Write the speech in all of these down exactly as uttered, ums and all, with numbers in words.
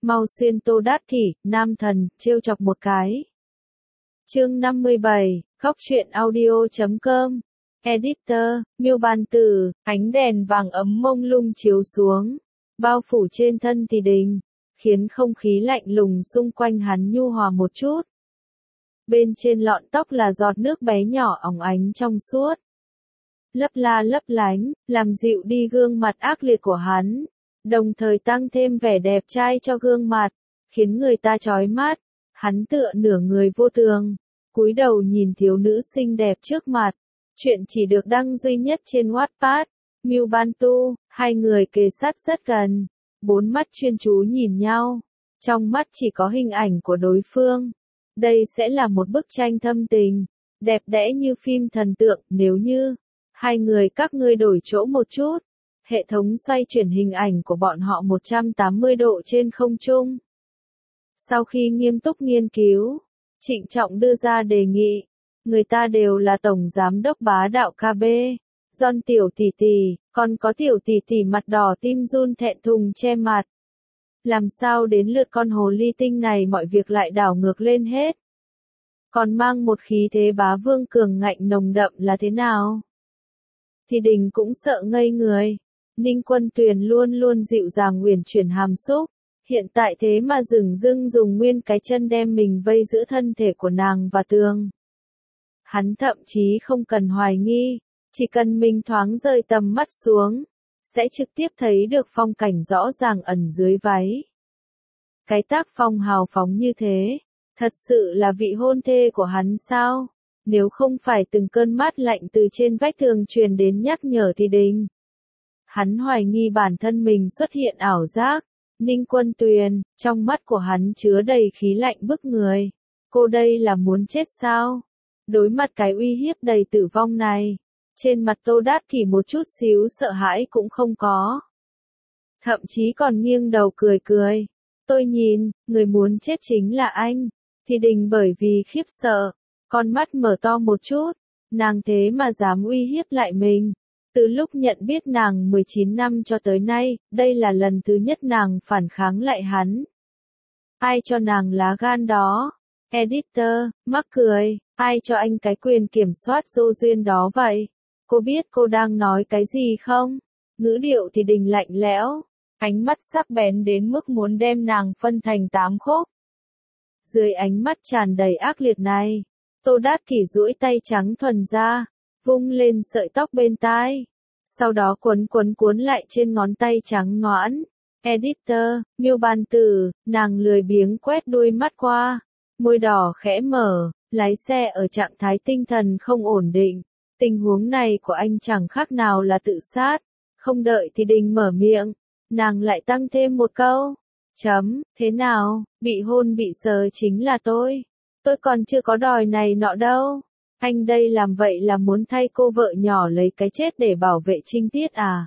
mau xuyên Tô Đát Kỷ, nam thần, trêu chọc một cái. Chương năm mươi bảy, Góc truyện audio chấm com. Editor, Miêu Bàn Tử, ánh đèn vàng ấm mông lung chiếu xuống, bao phủ trên thân Thì Đình, khiến không khí lạnh lùng xung quanh hắn nhu hòa một chút. Bên trên lọn tóc là giọt nước bé nhỏ óng ánh trong suốt, lấp la lấp lánh, làm dịu đi gương mặt ác liệt của hắn, đồng thời tăng thêm vẻ đẹp trai cho gương mặt, khiến người ta chói mắt. Hắn tựa nửa người vô tường, cúi đầu nhìn thiếu nữ xinh đẹp trước mặt. Chuyện chỉ được đăng duy nhất trên Wattpad. Miu Bantu, hai người kề sát rất gần, bốn mắt chuyên chú nhìn nhau, trong mắt chỉ có hình ảnh của đối phương. Đây sẽ là một bức tranh thâm tình, đẹp đẽ như phim thần tượng. Nếu như hai người các ngươi đổi chỗ một chút, hệ thống xoay chuyển hình ảnh của bọn họ một trăm tám mươi độ trên không trung. Sau khi nghiêm túc nghiên cứu, trịnh trọng đưa ra đề nghị. Người ta đều là tổng giám đốc bá đạo ca bê, John tiểu tỷ tỷ, còn có tiểu tỷ tỷ mặt đỏ tim run thẹn thùng che mặt. Làm sao đến lượt con hồ ly tinh này mọi việc lại đảo ngược lên hết? Còn mang một khí thế bá vương cường ngạnh nồng đậm là thế nào? Thì Đình cũng sợ ngây người. Ninh Quân Tuyền luôn luôn dịu dàng uyển chuyển hàm xúc, hiện tại thế mà dửng dưng dùng nguyên cái chân đem mình vây giữa thân thể của nàng và tường. Hắn thậm chí không cần hoài nghi, chỉ cần mình thoáng rời tầm mắt xuống, sẽ trực tiếp thấy được phong cảnh rõ ràng ẩn dưới váy. Cái tác phong hào phóng như thế, thật sự là vị hôn thê của hắn sao? Nếu không phải từng cơn mát lạnh từ trên vách tường truyền đến nhắc nhở Thì Đình, hắn hoài nghi bản thân mình xuất hiện ảo giác. Ninh Quân Tuyền, trong mắt của hắn chứa đầy khí lạnh bức người. Cô đây là muốn chết sao? Đối mặt cái uy hiếp đầy tử vong này, trên mặt Tô Đát Kỷ một chút xíu sợ hãi cũng không có. Thậm chí còn nghiêng đầu cười cười. Tôi nhìn, người muốn chết chính là anh. Thì Đình bởi vì khiếp sợ, con mắt mở to một chút, nàng thế mà dám uy hiếp lại mình. Từ lúc nhận biết nàng mười chín năm cho tới nay, đây là lần thứ nhất nàng phản kháng lại hắn. Ai cho nàng lá gan đó? Editor, mắc cười, ai cho anh cái quyền kiểm soát vô duyên đó vậy? Cô biết cô đang nói cái gì không? Ngữ điệu Thì Đình lạnh lẽo, ánh mắt sắc bén đến mức muốn đem nàng phân thành tám khúc. Dưới ánh mắt tràn đầy ác liệt này, Tô Đát Kỷ duỗi tay trắng thuần ra, vung lên sợi tóc bên tai, sau đó quấn quấn cuốn lại trên ngón tay trắng nõn. Editor, Miêu Bàn Tử, nàng lười biếng quét đuôi mắt qua, môi đỏ khẽ mở, lái xe ở trạng thái tinh thần không ổn định. Tình huống này của anh chẳng khác nào là tự sát. Không đợi Thì Đình mở miệng, nàng lại tăng thêm một câu. Chấm, thế nào, bị hôn bị sờ chính là tôi. Tôi còn chưa có đòi này nọ đâu. Anh đây làm vậy là muốn thay cô vợ nhỏ lấy cái chết để bảo vệ trinh tiết à?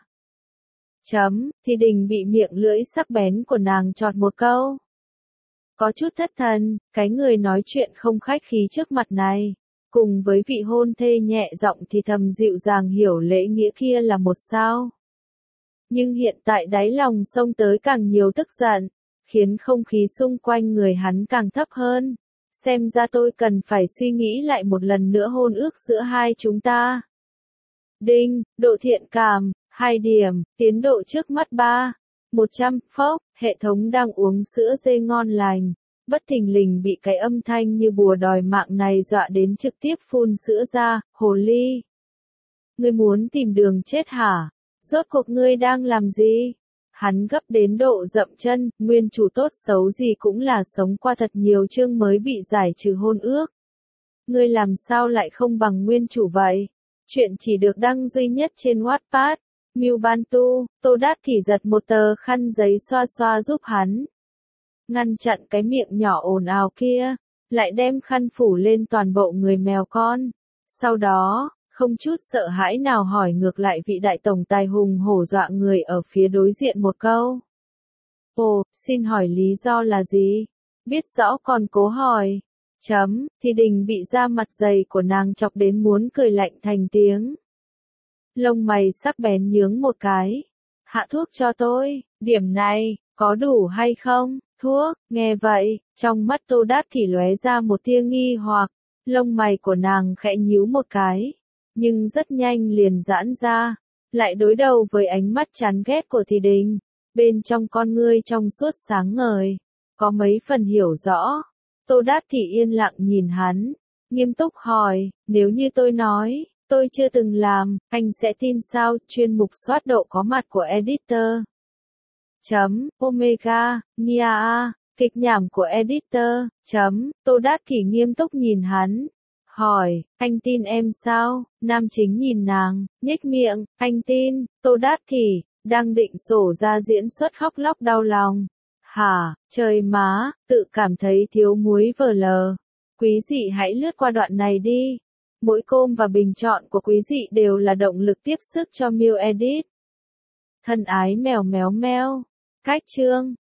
Chấm, Thì Đình bị miệng lưỡi sắc bén của nàng chọt một câu. Có chút thất thần, cái người nói chuyện không khách khí trước mặt này, cùng với vị hôn thê nhẹ giọng thì thầm dịu dàng hiểu lễ nghĩa kia là một sao. Nhưng hiện tại đáy lòng xông tới càng nhiều tức giận, khiến không khí xung quanh người hắn càng thấp hơn. Xem ra tôi cần phải suy nghĩ lại một lần nữa hôn ước giữa hai chúng ta. Đinh, độ thiện cảm, hai điểm, tiến độ trước mắt ba. một trăm, phốc, hệ thống đang uống sữa dê ngon lành. Bất thình lình bị cái âm thanh như bùa đòi mạng này dọa đến trực tiếp phun sữa ra. Hồ ly, ngươi muốn tìm đường chết hả? Rốt cuộc ngươi đang làm gì? Hắn gấp đến độ dậm chân, nguyên chủ tốt xấu gì cũng là sống qua thật nhiều chương mới bị giải trừ hôn ước. Ngươi làm sao lại không bằng nguyên chủ vậy? Chuyện chỉ được đăng duy nhất trên Wattpad. Miu Bantu, Tô Đát Kỷ giật một tờ khăn giấy xoa xoa giúp hắn, ngăn chặn cái miệng nhỏ ồn ào kia, lại đem khăn phủ lên toàn bộ người mèo con. Sau đó, không chút sợ hãi nào hỏi ngược lại vị đại tổng tài hùng hổ dọa người ở phía đối diện một câu. Ồ, xin hỏi lý do là gì? Biết rõ còn cố hỏi. Chấm, Thì Đình bị da mặt dày của nàng chọc đến muốn cười lạnh thành tiếng. Lông mày sắc bén nhướng một cái. Hạ thuốc cho tôi, điểm này, có đủ hay không? Thuốc, nghe vậy, trong mắt Tô Đát Kỷ lóe ra một tia nghi hoặc, lông mày của nàng khẽ nhíu một cái, nhưng rất nhanh liền giãn ra, lại đối đầu với ánh mắt chán ghét của Thì Đình, bên trong con ngươi trong suốt sáng ngời, có mấy phần hiểu rõ. Tô Đát Kỷ yên lặng nhìn hắn, nghiêm túc hỏi, nếu như tôi nói, tôi chưa từng làm, anh sẽ tin sao? Chuyên mục soát độ có mặt của editor. Chấm, Omega, Nia A, kịch nhảm của editor. Chấm, Tô Đát Kỷ nghiêm túc nhìn hắn. Hỏi, anh tin em sao? Nam chính nhìn nàng, nhếch miệng, anh tin. Tô Đát Kỷ, đang định sổ ra diễn xuất khóc lóc đau lòng. Hả, trời má, tự cảm thấy thiếu muối vờ lờ. Quý dị hãy lướt qua đoạn này đi. Mỗi com và bình chọn của quý dị đều là động lực tiếp sức cho Miu Edit. Thân ái mèo méo meo. Cách chương